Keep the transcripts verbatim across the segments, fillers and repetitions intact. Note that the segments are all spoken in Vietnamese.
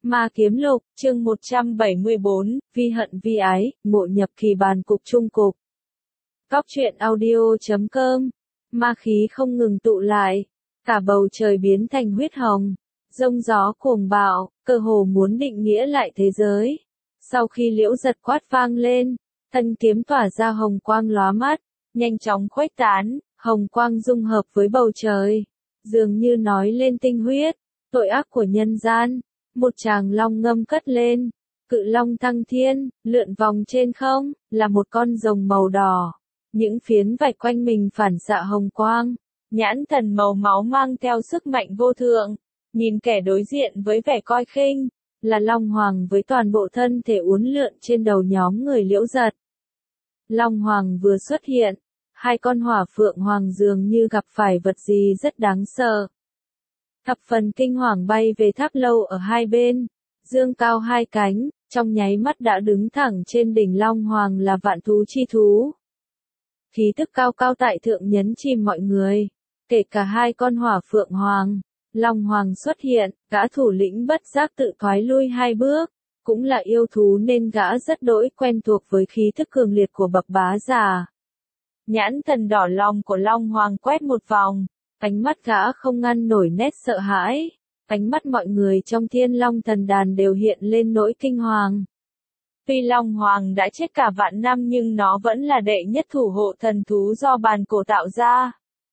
Ma Kiếm Lục, chương một trăm bảy mươi bốn, Vi hận vi ái, ngộ nhập kỳ bàn cục trung cục. Cóc truyện audio chấm com, ma khí không ngừng tụ lại, cả bầu trời biến thành huyết hồng, rông gió cuồng bạo, cơ hồ muốn định nghĩa lại thế giới. Sau khi liễu giật quát vang lên, thân kiếm tỏa ra hồng quang lóa mắt, nhanh chóng khuếch tán, hồng quang dung hợp với bầu trời, dường như nói lên tinh huyết, tội ác của nhân gian. Một tràng long ngâm cất lên, cự long thăng thiên, lượn vòng trên không, là một con rồng màu đỏ. Những phiến vạch quanh mình phản xạ hồng quang, nhãn thần màu máu mang theo sức mạnh vô thượng, nhìn kẻ đối diện với vẻ coi khinh, là Long Hoàng với toàn bộ thân thể uốn lượn trên đầu nhóm người liễu giật. Long Hoàng vừa xuất hiện, hai con hỏa phượng hoàng dường như gặp phải vật gì rất đáng sợ. Thập phần kinh hoàng bay về tháp lâu ở hai bên, dương cao hai cánh, trong nháy mắt đã đứng thẳng trên đỉnh Long Hoàng là vạn thú chi thú. Khí tức cao cao tại thượng nhấn chìm mọi người, kể cả hai con hỏa phượng hoàng. Long Hoàng xuất hiện, gã thủ lĩnh bất giác tự thoái lui hai bước, cũng là yêu thú nên gã rất đỗi quen thuộc với khí thức cường liệt của bậc bá giả. Nhãn thần đỏ lòng của Long Hoàng quét một vòng. Ánh mắt gã không ngăn nổi nét sợ hãi, ánh mắt mọi người trong Thiên Long thần đàn đều hiện lên nỗi kinh hoàng. Tuy Long Hoàng đã chết cả vạn năm nhưng nó vẫn là đệ nhất thủ hộ thần thú do bàn cổ tạo ra.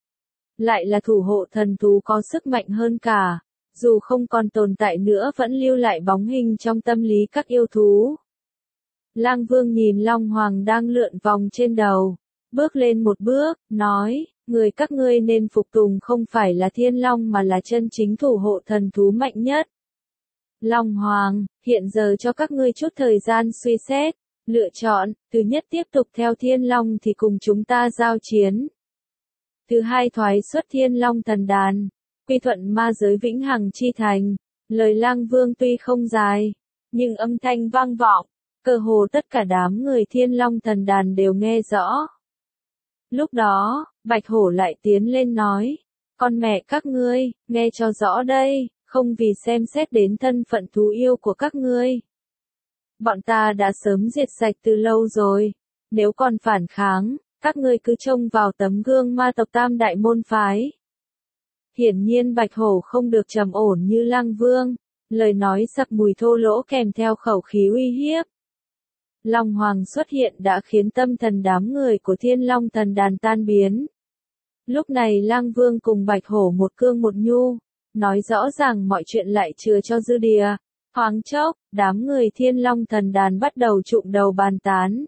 Lại là thủ hộ thần thú có sức mạnh hơn cả, dù không còn tồn tại nữa vẫn lưu lại bóng hình trong tâm lý các yêu thú. Lang Vương nhìn Long Hoàng đang lượn vòng trên đầu, bước lên một bước, nói, người các ngươi nên phục tùng không phải là Thiên Long mà là chân chính thủ hộ thần thú mạnh nhất. Long Hoàng, hiện giờ cho các ngươi chút thời gian suy xét, lựa chọn, thứ nhất tiếp tục theo Thiên Long thì cùng chúng ta giao chiến. Thứ hai thoái xuất Thiên Long thần đàn, quy thuận ma giới vĩnh hằng chi thành. Lời Lang Vương tuy không dài, nhưng âm thanh vang vọng, cơ hồ tất cả đám người Thiên Long thần đàn đều nghe rõ. Lúc đó, Bạch Hổ lại tiến lên nói, con mẹ các ngươi, nghe cho rõ đây, không vì xem xét đến thân phận thú yêu của các ngươi. Bọn ta đã sớm diệt sạch từ lâu rồi, nếu còn phản kháng, các ngươi cứ trông vào tấm gương ma tộc Tam Đại môn phái. Hiển nhiên Bạch Hổ không được trầm ổn như Lang Vương, lời nói sặc mùi thô lỗ kèm theo khẩu khí uy hiếp. Long Hoàng xuất hiện đã khiến tâm thần đám người của Thiên Long thần đàn tan biến. Lúc này Lang Vương cùng Bạch Hổ một cương một nhu, nói rõ ràng mọi chuyện lại chừa cho dư địa. Thoáng chốc, đám người Thiên Long thần đàn bắt đầu trụm đầu bàn tán.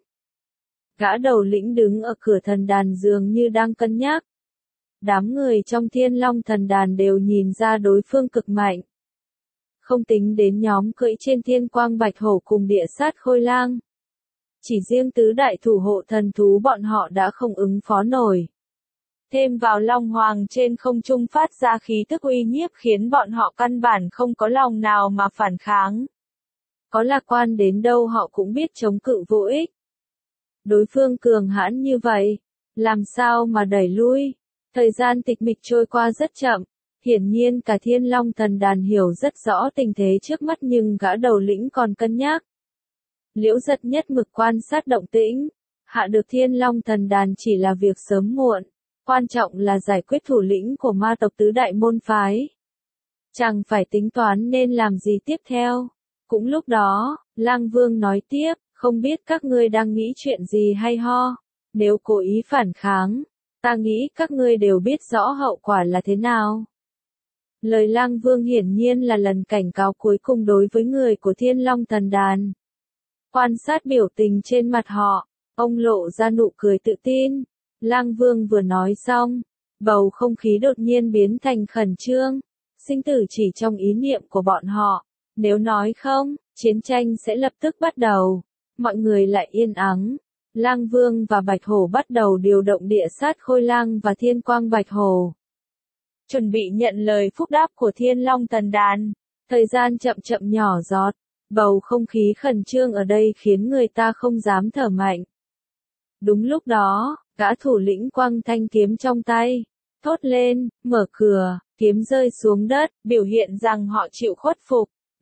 Gã đầu lĩnh đứng ở cửa thần đàn dường như đang cân nhắc. Đám người trong Thiên Long thần đàn đều nhìn ra đối phương cực mạnh. Không tính đến nhóm cưỡi trên thiên quang Bạch Hổ cùng địa sát Khôi Lang. Chỉ riêng tứ đại thủ hộ thần thú bọn họ đã không ứng phó nổi. Thêm vào Long Hoàng trên không trung phát ra khí tức uy nhiếp khiến bọn họ căn bản không có lòng nào mà phản kháng. Có lạc quan đến đâu họ cũng biết chống cự vô ích. Đối phương cường hãn như vậy, làm sao mà đẩy lui? Thời gian tịch mịch trôi qua rất chậm, hiển nhiên cả Thiên Long thần đàn hiểu rất rõ tình thế trước mắt nhưng gã đầu lĩnh còn cân nhắc. Liễu giật nhất mực quan sát động tĩnh, hạ được Thiên Long thần đàn chỉ là việc sớm muộn, quan trọng là giải quyết thủ lĩnh của ma tộc tứ đại môn phái. Chẳng phải tính toán nên làm gì tiếp theo. Cũng lúc đó, Lang Vương nói tiếp, không biết các ngươi đang nghĩ chuyện gì hay ho, nếu cố ý phản kháng, ta nghĩ các ngươi đều biết rõ hậu quả là thế nào. Lời Lang Vương hiển nhiên là lần cảnh cáo cuối cùng đối với người của Thiên Long thần đàn. Quan sát biểu tình trên mặt họ, ông lộ ra nụ cười tự tin. Lang Vương vừa nói xong, bầu không khí đột nhiên biến thành khẩn trương, sinh tử chỉ trong ý niệm của bọn họ. Nếu nói không, chiến tranh sẽ lập tức bắt đầu. Mọi người lại yên ắng. Lang Vương và Bạch Hổ bắt đầu điều động địa sát Khôi Lang và thiên quang Bạch Hổ. Chuẩn bị nhận lời phúc đáp của Thiên Long thần đàn. Thời gian chậm chậm nhỏ giọt. Bầu không khí khẩn trương ở đây khiến người ta không dám thở mạnh. Đúng lúc đó, gã thủ lĩnh quăng thanh kiếm trong tay, thốt lên, mở cửa, kiếm rơi xuống đất, biểu hiện rằng họ chịu khuất phục.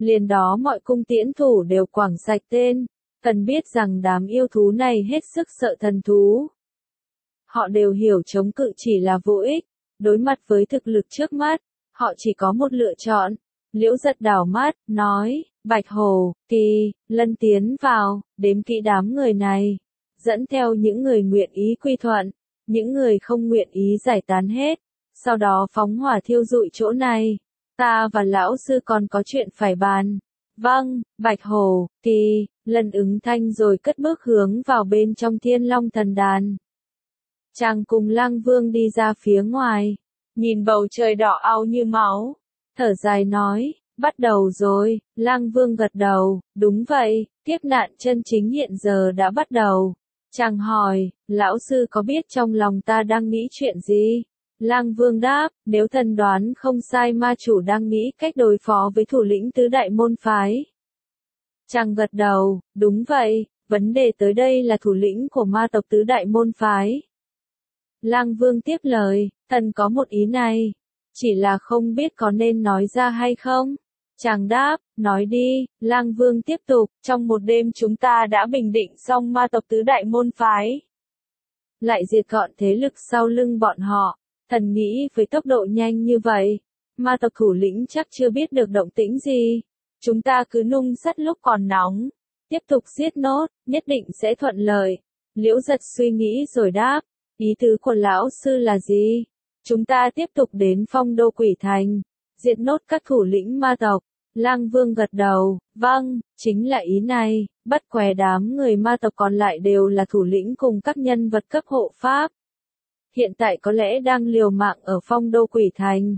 liền đó mọi cung tiễn thủ đều quảng sạch tên. Cần biết rằng đám yêu thú này hết sức sợ thần thú. Họ đều hiểu chống cự chỉ là vô ích. Đối mặt với thực lực trước mắt, họ chỉ có một lựa chọn. Liễu Giật đảo mắt, nói, Bạch Hổ, Kỳ, Lân tiến vào, đếm kỹ đám người này. Dẫn theo những người nguyện ý quy thuận, những người không nguyện ý giải tán hết. Sau đó phóng hỏa thiêu rụi chỗ này. Ta và lão sư còn có chuyện phải bàn. Vâng, Bạch Hổ, Kỳ, Lân ứng thanh rồi cất bước hướng vào bên trong Thiên Long thần đàn. Chàng cùng Lang Vương đi ra phía ngoài, nhìn bầu trời đỏ au như máu, thở dài nói, bắt đầu rồi. Lang Vương gật đầu, đúng vậy, kiếp nạn chân chính hiện giờ đã bắt đầu. Chàng hỏi, lão sư có biết trong lòng ta đang nghĩ chuyện gì? Lang Vương đáp, nếu thần đoán không sai ma chủ đang nghĩ cách đối phó với thủ lĩnh tứ đại môn phái. Chàng gật đầu, đúng vậy, vấn đề tới đây là thủ lĩnh của ma tộc tứ đại môn phái. Lang Vương tiếp lời, thần có một ý này, chỉ là không biết có nên nói ra hay không. Chàng đáp, nói đi. Lang Vương tiếp tục, trong một đêm chúng ta đã bình định xong ma tộc tứ đại môn phái. Lại diệt gọn thế lực sau lưng bọn họ. Thần nghĩ với tốc độ nhanh như vậy, ma tộc thủ lĩnh chắc chưa biết được động tĩnh gì. Chúng ta cứ nung sắt lúc còn nóng, tiếp tục giết nốt, nhất định sẽ thuận lợi. Liễu Giật suy nghĩ rồi đáp, ý tứ của lão sư là gì? Chúng ta tiếp tục đến Phong Đô Quỷ Thành, diệt nốt các thủ lĩnh ma tộc. Lang Vương gật đầu, vâng, chính là ý này, bất què đám người ma tộc còn lại đều là thủ lĩnh cùng các nhân vật cấp hộ pháp. Hiện tại có lẽ đang liều mạng ở Phong Đô Quỷ Thành.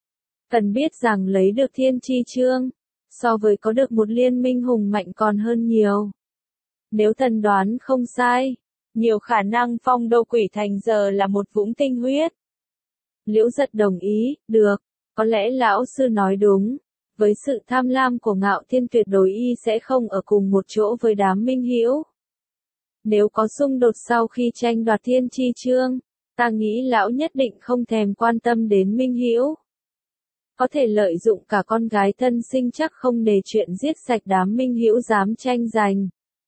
Cần biết rằng lấy được Thiên Chi Chương, so với có được một liên minh hùng mạnh còn hơn nhiều. Nếu thần đoán không sai, nhiều khả năng Phong Đô Quỷ Thành giờ là một vũng tinh huyết. Liễu Giật đồng ý, được, có lẽ lão sư nói đúng. Với sự tham lam của Ngạo Thiên tuyệt đối y sẽ không ở cùng một chỗ với đám minh hữu. Nếu có xung đột sau khi tranh đoạt Thiên Chi Chương, ta nghĩ lão nhất định không thèm quan tâm đến minh hữu. Có thể lợi dụng cả con gái thân sinh chắc không để chuyện giết sạch đám minh hữu dám tranh giành.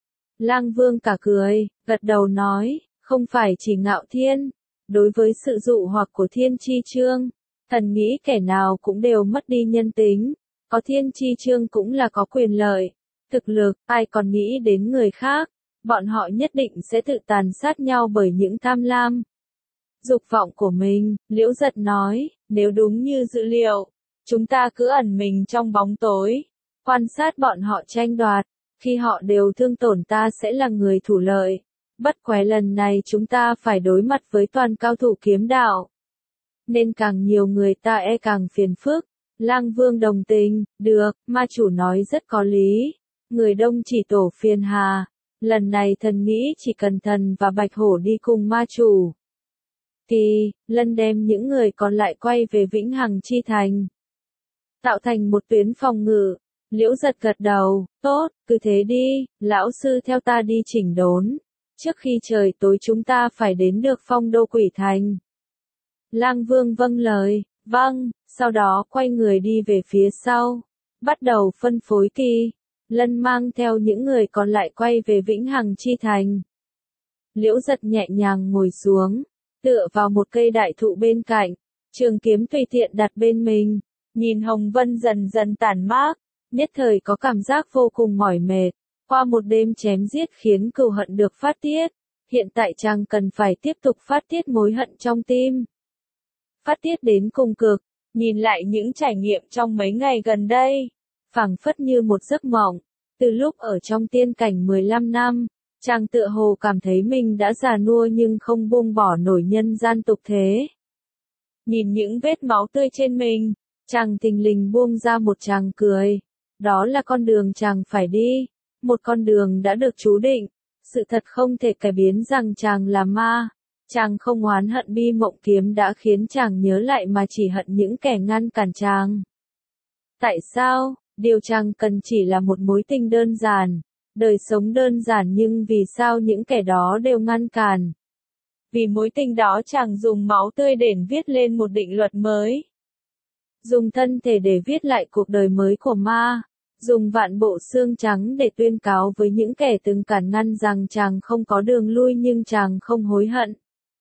Lang Vương cả cười, gật đầu nói, không phải chỉ Ngạo Thiên. Đối với sự dụ hoặc của Thiên Chi Chương, thần nghĩ kẻ nào cũng đều mất đi nhân tính. Có Thiên Chi Chương cũng là có quyền lợi, thực lực, ai còn nghĩ đến người khác, bọn họ nhất định sẽ tự tàn sát nhau bởi những tham lam. Dục vọng của mình, Liễu Giật nói, nếu đúng như dữ liệu, chúng ta cứ ẩn mình trong bóng tối, quan sát bọn họ tranh đoạt, khi họ đều thương tổn ta sẽ là người thủ lợi. Bất quái lần này chúng ta phải đối mặt với toàn cao thủ kiếm đạo. Nên càng nhiều người ta e càng phiền phức. Lang Vương đồng tình, được, ma chủ nói rất có lý. Người đông chỉ tổ phiền hà. Lần này thần nghĩ chỉ cần thần và Bạch Hổ đi cùng ma chủ. Kỳ, Lân đem những người còn lại quay về Vĩnh Hằng Chi Thành. Tạo thành một tuyến phòng ngự. Liễu Giật gật đầu, tốt, cứ thế đi, lão sư theo ta đi chỉnh đốn. Trước khi trời tối chúng ta phải đến được Phong Đô Quỷ Thành. Lang Vương vâng lời, vâng, sau đó quay người đi về phía sau. Bắt đầu phân phối Kỳ, Lân mang theo những người còn lại quay về Vĩnh Hằng Chi Thành. Liễu Giật nhẹ nhàng ngồi xuống, tựa vào một cây đại thụ bên cạnh, trường kiếm tùy tiện đặt bên mình, nhìn hồng vân dần dần tản mát, nhất thời có cảm giác vô cùng mỏi mệt. Qua một đêm chém giết khiến cừu hận được phát tiết, hiện tại chàng cần phải tiếp tục phát tiết mối hận trong tim. Phát tiết đến cùng cực, nhìn lại những trải nghiệm trong mấy ngày gần đây, phảng phất như một giấc mộng. Từ lúc ở trong tiên cảnh mười lăm năm, chàng tựa hồ cảm thấy mình đã già nua nhưng không buông bỏ nổi nhân gian tục thế. Nhìn những vết máu tươi trên mình, chàng thình lình buông ra một tràng cười. Đó là con đường chàng phải đi, một con đường đã được chú định. Sự thật không thể cải biến rằng chàng là ma. Chàng không oán hận Bi Mộng Kiếm đã khiến chàng nhớ lại mà chỉ hận những kẻ ngăn cản chàng. Tại sao? Điều chàng cần chỉ là một mối tình đơn giản, đời sống đơn giản nhưng vì sao những kẻ đó đều ngăn cản? Vì mối tình đó chàng dùng máu tươi để viết lên một định luật mới. Dùng thân thể để viết lại cuộc đời mới của ma. dùng vạn bộ xương trắng để tuyên cáo với những kẻ từng cản ngăn rằng chàng không có đường lui nhưng chàng không hối hận.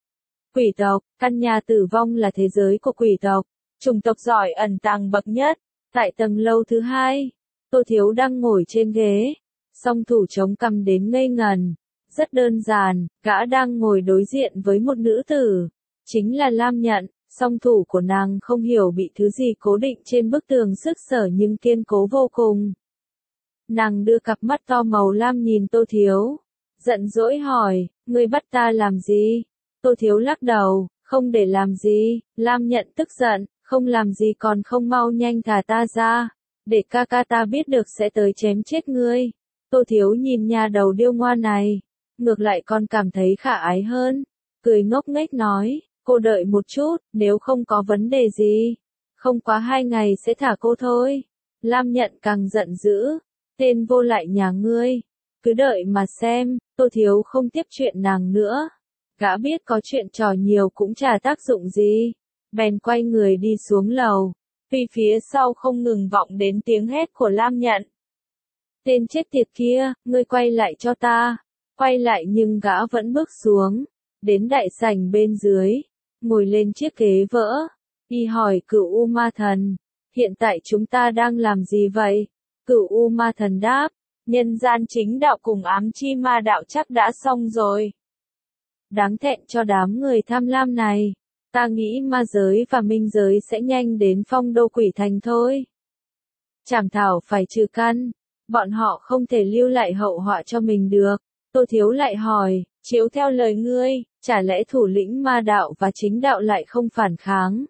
Quỷ tộc, căn nhà tử vong là thế giới của quỷ tộc, chủng tộc giỏi ẩn tàng bậc nhất. Tại tầng lâu thứ hai, Tô Thiếu đang ngồi trên ghế, song thủ chống cằm đến ngây ngần. Rất đơn giản, gã đang ngồi đối diện với một nữ tử, chính là Lam Nhận, song thủ của nàng không hiểu bị thứ gì cố định trên bức tường sức sở nhưng kiên cố vô cùng. Nàng đưa cặp mắt to màu lam nhìn Tô Thiếu, giận dỗi hỏi, ngươi bắt ta làm gì? Tô Thiếu lắc đầu, không để làm gì. Lam Nhận tức giận, không làm gì còn không mau nhanh thả ta ra, để ca ca ta biết được sẽ tới chém chết ngươi. Tô Thiếu nhìn nhà đầu điêu ngoa này, ngược lại còn cảm thấy khả ái hơn, cười ngốc nghếch nói, cô đợi một chút, nếu không có vấn đề gì, không quá hai ngày sẽ thả cô thôi. Lam Nhận càng giận dữ, tên vô lại nhà ngươi, cứ đợi mà xem. Tô Thiếu không tiếp chuyện nàng nữa, gã biết có chuyện trò nhiều cũng chả tác dụng gì, bèn quay người đi xuống lầu, vì phía sau không ngừng vọng đến tiếng hét của Lam Nhận. Tên chết tiệt kia, ngươi quay lại cho ta. Quay lại nhưng gã vẫn bước xuống, đến đại sảnh bên dưới, ngồi lên chiếc ghế vỡ, y hỏi Cửu U Ma Thần, hiện tại chúng ta đang làm gì vậy? Cửu U Ma Thần đáp, nhân gian chính đạo cùng ám chi ma đạo chắc đã xong rồi. Đáng thẹn cho đám người tham lam này, ta nghĩ ma giới và minh giới sẽ nhanh đến phong đô quỷ thành thôi. Trảm thảo phải trừ căn, bọn họ không thể lưu lại hậu họa cho mình được. Tô Thiếu lại hỏi, chiếu theo lời ngươi, chả lẽ thủ lĩnh ma đạo và chính đạo lại không phản kháng?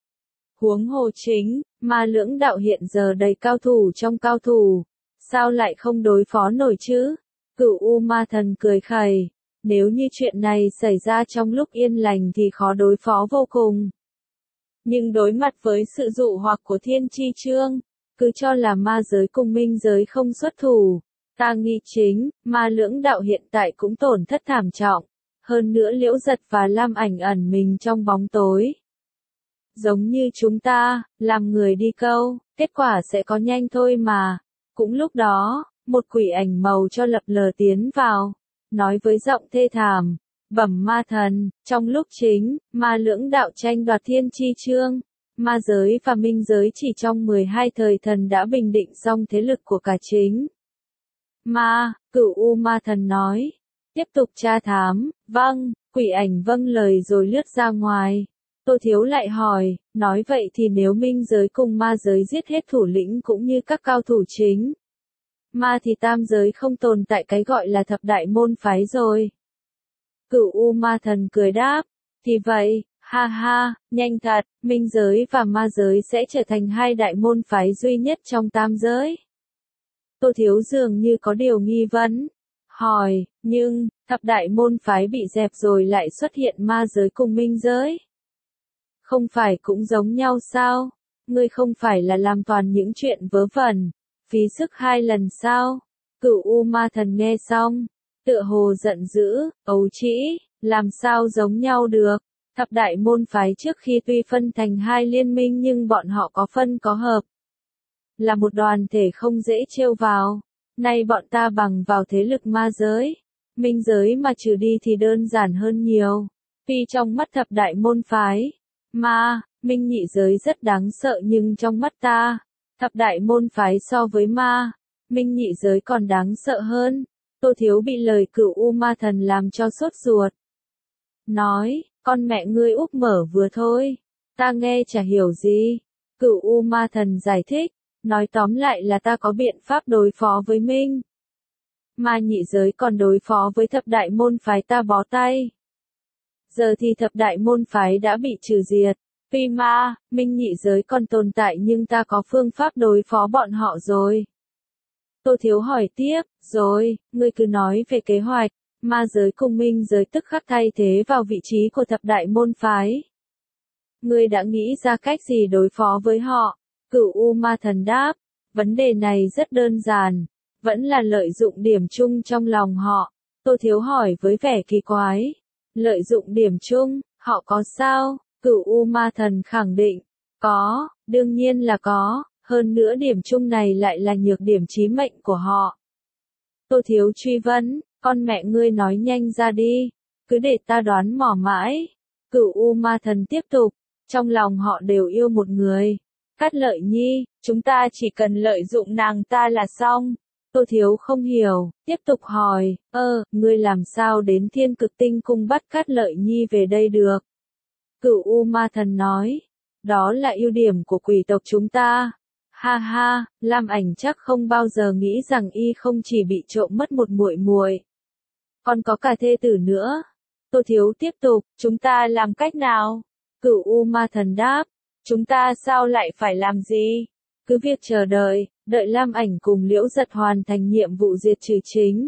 Huống hồ chính, ma lưỡng đạo hiện giờ đầy cao thủ trong cao thủ, sao lại không đối phó nổi chứ? Cửu U Ma Thần cười khẩy, nếu như chuyện này xảy ra trong lúc yên lành thì khó đối phó vô cùng. Nhưng đối mặt với sự dụ hoặc của Thiên Chi Chương, cứ cho là ma giới cùng minh giới không xuất thủ. Ta nghi chính, ma lưỡng đạo hiện tại cũng tổn thất thảm trọng, hơn nữa Liễu Giật và Lam Ảnh ẩn mình trong bóng tối. Giống như chúng ta, làm người đi câu, kết quả sẽ có nhanh thôi mà. Cũng lúc đó, một quỷ ảnh màu cho lập lờ tiến vào, nói với giọng thê thảm, bẩm ma thần, trong lúc chính, ma lưỡng đạo tranh đoạt Thiên Chi Chương, ma giới và minh giới chỉ trong mười hai thời thần đã bình định xong thế lực của cả chính. Ma, Cửu U Ma Thần nói, tiếp tục tra thám. Vâng, quỷ ảnh vâng lời rồi lướt ra ngoài. Tô Thiếu lại hỏi, nói vậy thì nếu minh giới cùng ma giới giết hết thủ lĩnh cũng như các cao thủ chính ma thì tam giới không tồn tại cái gọi là thập đại môn phái rồi. Cửu U Ma Thần cười đáp, thì vậy, ha ha, nhanh thật, minh giới và ma giới sẽ trở thành hai đại môn phái duy nhất trong tam giới. Tô Thiếu dường như có điều nghi vấn, hỏi, nhưng, thập đại môn phái bị dẹp rồi lại xuất hiện ma giới cùng minh giới. Không phải cũng giống nhau sao? Ngươi không phải là làm toàn những chuyện vớ vẩn, phí sức hai lần sao? Cửu U Ma Thần nghe xong, tựa hồ giận dữ, ấu trĩ, làm sao giống nhau được? Thập đại môn phái trước khi tuy phân thành hai liên minh nhưng bọn họ có phân có hợp. Là một đoàn thể không dễ trêu vào. Nay bọn ta bằng vào thế lực ma giới, minh giới mà trừ đi thì đơn giản hơn nhiều. Tuy trong mắt thập đại môn phái, ma, minh nhị giới rất đáng sợ nhưng trong mắt ta, thập đại môn phái so với ma, minh nhị giới còn đáng sợ hơn. Tô Thiếu bị lời Cửu U Ma Thần làm cho sốt ruột. Nói, con mẹ ngươi úp mở vừa thôi, ta nghe chả hiểu gì. Cửu U Ma Thần giải thích, nói tóm lại là ta có biện pháp đối phó với Minh ma nhị giới còn đối phó với thập đại môn phái ta bó tay. Giờ thì thập đại môn phái đã bị trừ diệt, tuy ma, minh nhị giới còn tồn tại nhưng ta có phương pháp đối phó bọn họ rồi. Tô Thiếu hỏi tiếp, rồi, ngươi cứ nói về kế hoạch. Ma giới cùng minh giới tức khắc thay thế vào vị trí của thập đại môn phái. Ngươi đã nghĩ ra cách gì đối phó với họ? Cửu U Ma Thần đáp, vấn đề này rất đơn giản, vẫn là lợi dụng điểm chung trong lòng họ. Tô Thiếu hỏi với vẻ kỳ quái, lợi dụng điểm chung, họ có sao? Cửu U Ma Thần khẳng định, có, đương nhiên là có, Hơn nữa điểm chung này lại là nhược điểm chí mệnh của họ. Tô Thiếu truy vấn, con mẹ ngươi nói nhanh ra đi, cứ để ta đoán mò mãi. Cửu U Ma Thần tiếp tục, trong lòng họ đều yêu một người. Cát Lợi Nhi, chúng ta chỉ cần lợi dụng nàng ta là xong. Tô Thiếu không hiểu, tiếp tục hỏi, ơ, ngươi làm sao đến Thiên Cực Tinh Cung bắt Cát Lợi Nhi về đây được? Cửu U Ma Thần nói, đó là ưu điểm của quỷ tộc chúng ta. Ha ha, Lam Ảnh chắc không bao giờ nghĩ rằng y không chỉ bị trộm mất một muội muội, còn có cả thê tử nữa. Tô Thiếu tiếp tục, chúng ta làm cách nào? Cửu U Ma Thần đáp, chúng ta sao lại phải làm gì? Cứ việc chờ đợi, đợi Lam Ảnh cùng Liễu Giật hoàn thành nhiệm vụ diệt trừ chính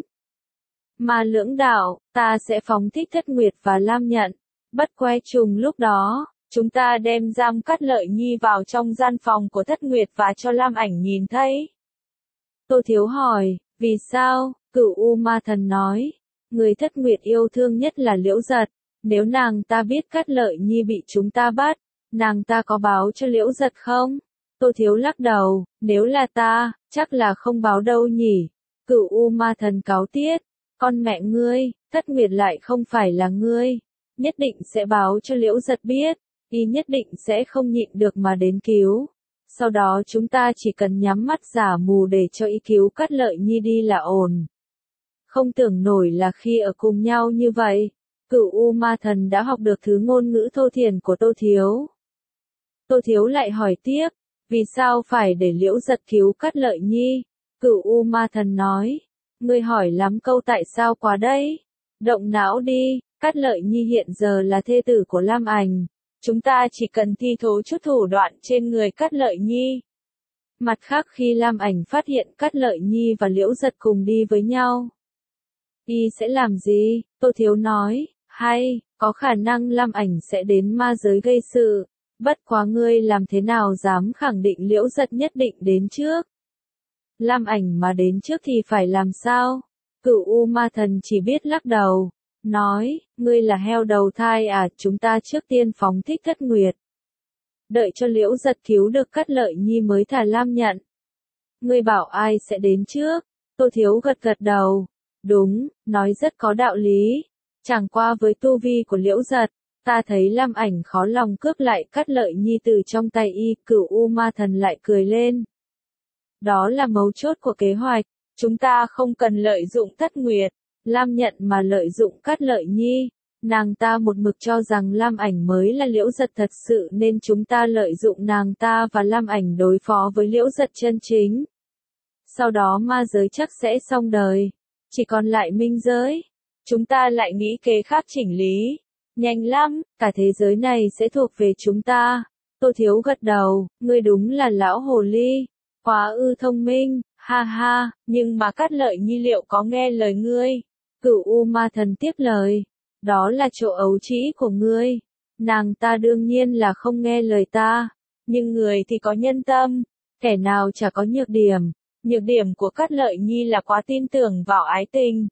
Ma Lưỡng Đạo, ta sẽ phóng thích Thất Nguyệt và Lam Nhận. Bất quay trùng lúc đó, chúng ta đem giam Cát Lợi Nhi vào trong gian phòng của Thất Nguyệt và cho Lam Ảnh nhìn thấy. Tô Thiếu hỏi, vì sao? Cửu U Ma Thần nói, người Thất Nguyệt yêu thương nhất là Liễu Giật. Nếu nàng ta biết Cát Lợi Nhi bị chúng ta bắt, nàng ta có báo cho Liễu Giật không? Tô Thiếu lắc đầu, nếu là ta, chắc là không báo đâu nhỉ. Cửu U Ma Thần cáu tiết, con mẹ ngươi, Thất Nguyệt lại không phải là ngươi. Nhất định sẽ báo cho Liễu Giật biết, y nhất định sẽ không nhịn được mà đến cứu. Sau đó chúng ta chỉ cần nhắm mắt giả mù để cho y cứu Cát Lợi Nhi đi là ổn. Không tưởng nổi là khi ở cùng nhau như vậy, Cửu U Ma Thần đã học được thứ ngôn ngữ thô thiển của Tô Thiếu. Tô Thiếu lại hỏi tiếp, vì sao phải để Liễu Giật cứu Cát Lợi Nhi? Cửu U Ma Thần nói, ngươi hỏi lắm câu tại sao quá đấy. Động não đi, Cát Lợi Nhi hiện giờ là thê tử của Lam Ảnh. Chúng ta chỉ cần thi thố chút thủ đoạn trên người Cát Lợi Nhi. Mặt khác khi Lam Ảnh phát hiện Cát Lợi Nhi và Liễu Giật cùng đi với nhau, y sẽ làm gì? Tô Thiếu nói, hay, có khả năng Lam Ảnh sẽ đến ma giới gây sự. Bất quá ngươi làm thế nào dám khẳng định Liễu Giật nhất định đến trước? Lam Ảnh mà đến trước thì phải làm sao? Cửu U Ma Thần chỉ biết lắc đầu, nói, ngươi là heo đầu thai à, chúng ta trước tiên phóng thích Thất Nguyệt. Đợi cho Liễu Giật cứu được Cát Lợi Nhi mới thả Lam Nhận. Ngươi bảo ai sẽ đến trước? Tô Thiếu gật gật đầu, đúng, nói rất có đạo lý. Chẳng qua với tu vi của Liễu Giật, ta thấy Lam Ảnh khó lòng cướp lại Cát Lợi Nhi từ trong tay y. Cửu U Ma Thần lại cười lên. Đó là mấu chốt của kế hoạch, chúng ta không cần lợi dụng Thất Nguyệt, Lam Nhận mà lợi dụng Cát Lợi Nhi. Nàng ta một mực cho rằng Lam Ảnh mới là Liễu Giật thật sự nên chúng ta lợi dụng nàng ta và Lam Ảnh đối phó với Liễu Giật chân chính. Sau đó ma giới chắc sẽ xong đời, chỉ còn lại minh giới. Chúng ta lại nghĩ kế khác chỉnh lý. Nhanh lắm, cả thế giới này sẽ thuộc về chúng ta. Tô Thiếu gật đầu, ngươi đúng là lão hồ ly, quá ư thông minh, ha ha, nhưng mà Cát Lợi Nhi liệu có nghe lời ngươi? Cửu U Ma Thần tiếp lời, đó là chỗ ấu trĩ của ngươi. Nàng ta đương nhiên là không nghe lời ta, nhưng người thì có nhân tâm, kẻ nào chả có nhược điểm. Nhược điểm của Cát Lợi Nhi là quá tin tưởng vào ái tình.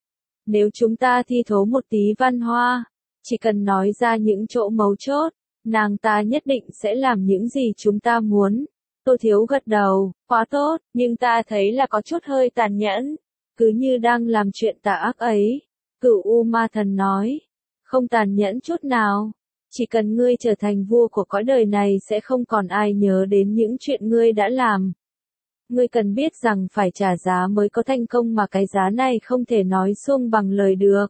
Nếu chúng ta thi thố một tí văn hoa, chỉ cần nói ra những chỗ mấu chốt, nàng ta nhất định sẽ làm những gì chúng ta muốn. Tô Thiếu gật đầu, quá tốt, nhưng ta thấy là có chút hơi tàn nhẫn, cứ như đang làm chuyện tà ác ấy. Cửu U Ma Thần nói, không tàn nhẫn chút nào, chỉ cần ngươi trở thành vua của cõi đời này sẽ không còn ai nhớ đến những chuyện ngươi đã làm. Ngươi cần biết rằng phải trả giá mới có thành công mà cái giá này không thể nói xuông bằng lời được.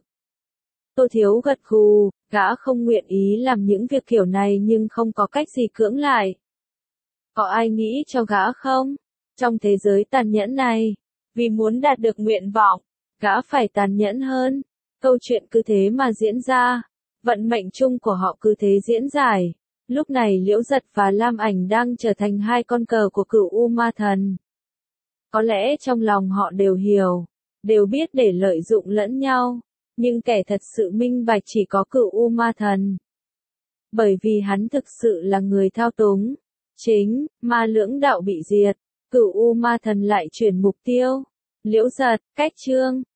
Tô Thiếu gật gù, gã không nguyện ý làm những việc kiểu này nhưng không có cách gì cưỡng lại. Có ai nghĩ cho gã không? Trong thế giới tàn nhẫn này, vì muốn đạt được nguyện vọng, gã phải tàn nhẫn hơn. Câu chuyện cứ thế mà diễn ra, vận mệnh chung của họ cứ thế diễn giải. Lúc này Liễu Giật và Lam Ảnh đang trở thành hai con cờ của Cửu U Ma Thần. Có lẽ trong lòng họ đều hiểu, đều biết để lợi dụng lẫn nhau, nhưng kẻ thật sự minh bạch chỉ có Cửu U Ma Thần. Bởi vì hắn thực sự là người thao túng. Chính, Ma Lưỡng Đạo bị diệt, Cửu U Ma Thần lại chuyển mục tiêu. Liễu Giật, cách chương.